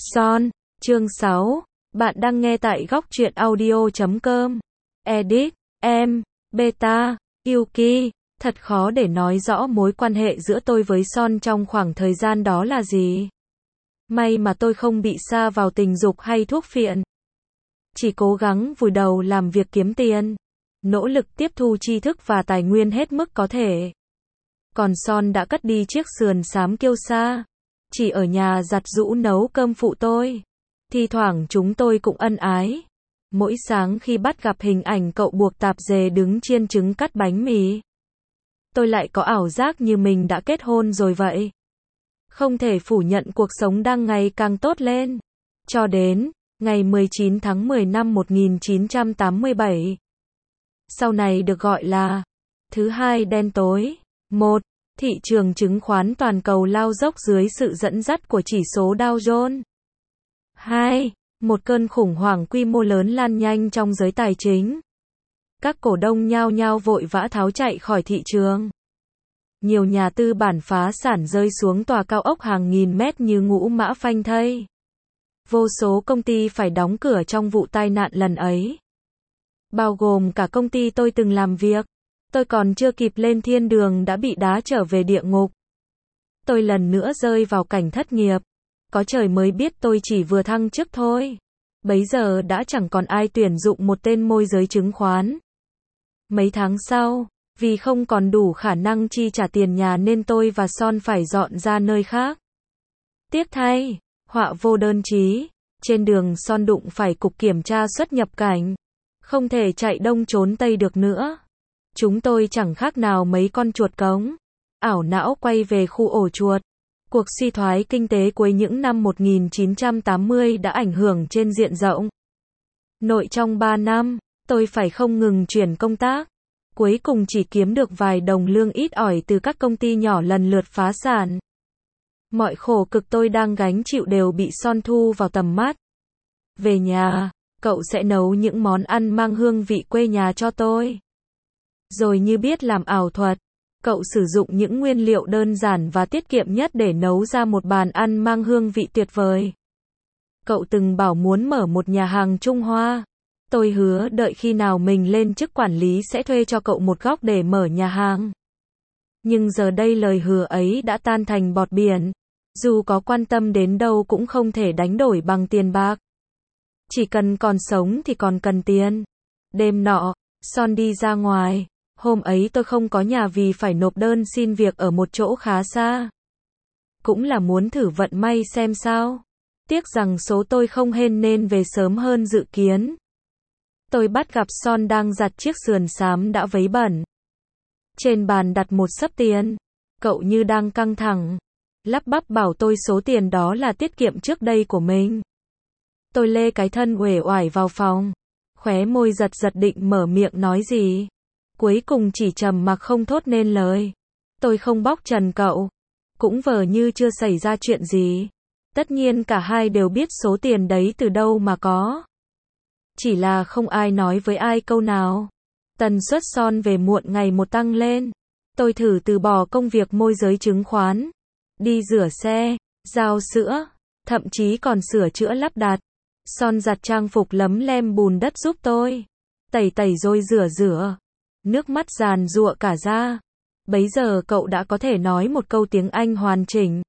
Son, chương 6, bạn đang nghe tại góc truyện audio.com. Edit, em, Beta, Yuki, thật khó để nói rõ mối quan hệ giữa tôi với Son trong khoảng thời gian đó là gì. May mà tôi không bị sa vào tình dục hay thuốc phiện. Chỉ cố gắng vùi đầu làm việc kiếm tiền, nỗ lực tiếp thu tri thức và tài nguyên hết mức có thể. Còn Son đã cất đi chiếc sườn xám kiêu sa, chỉ ở nhà giặt giũ nấu cơm phụ tôi. Thi thoảng chúng tôi cũng ân ái. Mỗi sáng khi bắt gặp hình ảnh cậu buộc tạp dề đứng chiên trứng cắt bánh mì, tôi lại có ảo giác như mình đã kết hôn rồi vậy. Không thể phủ nhận cuộc sống đang ngày càng tốt lên. Cho đến ngày 19 tháng 10 năm 1987. Sau này được gọi là thứ hai đen tối. 1. Thị trường chứng khoán toàn cầu lao dốc dưới sự dẫn dắt của chỉ số Dow Jones. 2. Một cơn khủng hoảng quy mô lớn lan nhanh trong giới tài chính. Các cổ đông nhao nhao vội vã tháo chạy khỏi thị trường. Nhiều nhà tư bản phá sản rơi xuống tòa cao ốc hàng nghìn mét như ngũ mã phanh thây. Vô số công ty phải đóng cửa trong vụ tai nạn lần ấy. Bao gồm cả công ty tôi từng làm việc. Tôi còn chưa kịp lên thiên đường đã bị đá trở về địa ngục. Tôi lần nữa rơi vào cảnh thất nghiệp. Có trời mới biết tôi chỉ vừa thăng chức thôi. Bấy giờ đã chẳng còn ai tuyển dụng một tên môi giới chứng khoán. Mấy tháng sau, vì không còn đủ khả năng chi trả tiền nhà nên tôi và Son phải dọn ra nơi khác. Tiếc thay, họa vô đơn chí. Trên đường Son đụng phải cục kiểm tra xuất nhập cảnh. Không thể chạy đông trốn tây được nữa. Chúng tôi chẳng khác nào mấy con chuột cống. Ảo não quay về khu ổ chuột. Cuộc suy thoái kinh tế cuối những năm 1980 đã ảnh hưởng trên diện rộng. Nội trong 3 năm, tôi phải không ngừng chuyển công tác. Cuối cùng chỉ kiếm được vài đồng lương ít ỏi từ các công ty nhỏ lần lượt phá sản. Mọi khổ cực tôi đang gánh chịu đều bị Son thu vào tầm mắt. Về nhà, cậu sẽ nấu những món ăn mang hương vị quê nhà cho tôi. Rồi như biết làm ảo thuật, cậu sử dụng những nguyên liệu đơn giản và tiết kiệm nhất để nấu ra một bàn ăn mang hương vị tuyệt vời. Cậu từng bảo muốn mở một nhà hàng Trung Hoa. Tôi hứa đợi khi nào mình lên chức quản lý sẽ thuê cho cậu một góc để mở nhà hàng. Nhưng giờ đây lời hứa ấy đã tan thành bọt biển. Dù có quan tâm đến đâu cũng không thể đánh đổi bằng tiền bạc. Chỉ cần còn sống thì còn cần tiền. Đêm nọ, Son đi ra ngoài. Hôm ấy tôi không có nhà vì phải nộp đơn xin việc ở một chỗ khá xa. Cũng là muốn thử vận may xem sao. Tiếc rằng số tôi không hên nên về sớm hơn dự kiến. Tôi bắt gặp Son đang giặt chiếc sườn xám đã vấy bẩn. Trên bàn đặt một xấp tiền. Cậu như đang căng thẳng. Lắp bắp bảo tôi số tiền đó là tiết kiệm trước đây của mình. Tôi lê cái thân uể oải vào phòng. Khóe môi giật giật định mở miệng nói gì. Cuối cùng chỉ trầm mặc không thốt nên lời. Tôi không bóc trần cậu. Cũng vờ như chưa xảy ra chuyện gì. Tất nhiên cả hai đều biết số tiền đấy từ đâu mà có. Chỉ là không ai nói với ai câu nào. Tần suất Son về muộn ngày một tăng lên. Tôi thử từ bỏ công việc môi giới chứng khoán. Đi rửa xe, giao sữa, thậm chí còn sửa chữa lắp đặt. Son giặt trang phục lấm lem bùn đất giúp tôi. Tẩy tẩy rồi rửa. Nước mắt giàn giụa cả ra. Bấy giờ cậu đã có thể nói một câu tiếng Anh hoàn chỉnh.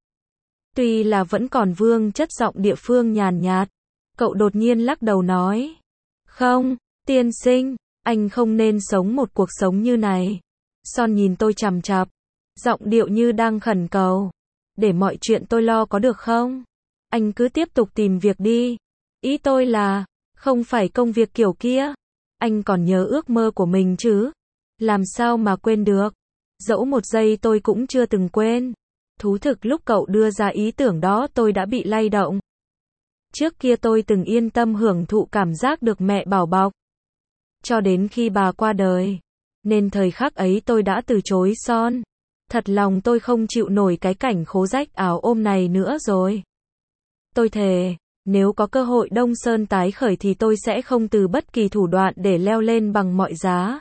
Tuy là vẫn còn vương chất giọng địa phương nhàn nhạt. Cậu đột nhiên lắc đầu nói. Không, tiên sinh, anh không nên sống một cuộc sống như này. Son nhìn tôi chằm chằm. Giọng điệu như đang khẩn cầu. Để mọi chuyện tôi lo có được không? Anh cứ tiếp tục tìm việc đi. Ý tôi là, không phải công việc kiểu kia. Anh còn nhớ ước mơ của mình chứ? Làm sao mà quên được? Dẫu một giây tôi cũng chưa từng quên. Thú thực lúc cậu đưa ra ý tưởng đó tôi đã bị lay động. Trước kia tôi từng yên tâm hưởng thụ cảm giác được mẹ bảo bọc. Cho đến khi bà qua đời. Nên thời khắc ấy tôi đã từ chối Son. Thật lòng tôi không chịu nổi cái cảnh khố rách áo ôm này nữa rồi. Tôi thề, nếu có cơ hội Đông Sơn tái khởi thì tôi sẽ không từ bất kỳ thủ đoạn để leo lên bằng mọi giá.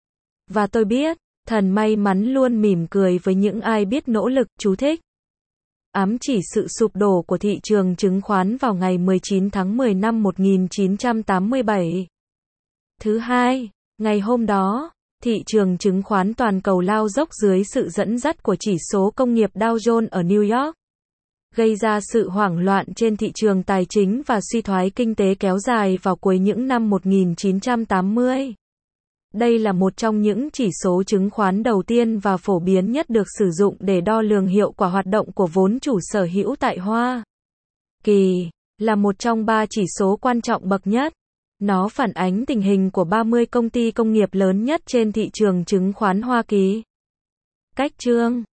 Và tôi biết, thần may mắn luôn mỉm cười với những ai biết nỗ lực, chú thích. ám chỉ sự sụp đổ của thị trường chứng khoán vào ngày 19 tháng 10 năm 1987. Thứ hai, ngày hôm đó, thị trường chứng khoán toàn cầu lao dốc dưới sự dẫn dắt của chỉ số công nghiệp Dow Jones ở New York, gây ra sự hoảng loạn trên thị trường tài chính và suy thoái kinh tế kéo dài vào cuối những năm 1980. Đây là một trong những chỉ số chứng khoán đầu tiên và phổ biến nhất được sử dụng để đo lường hiệu quả hoạt động của vốn chủ sở hữu tại Hoa Kỳ, là một trong 3 chỉ số quan trọng bậc nhất. Nó phản ánh tình hình của 30 công ty công nghiệp lớn nhất trên thị trường chứng khoán Hoa Kỳ. Cách chương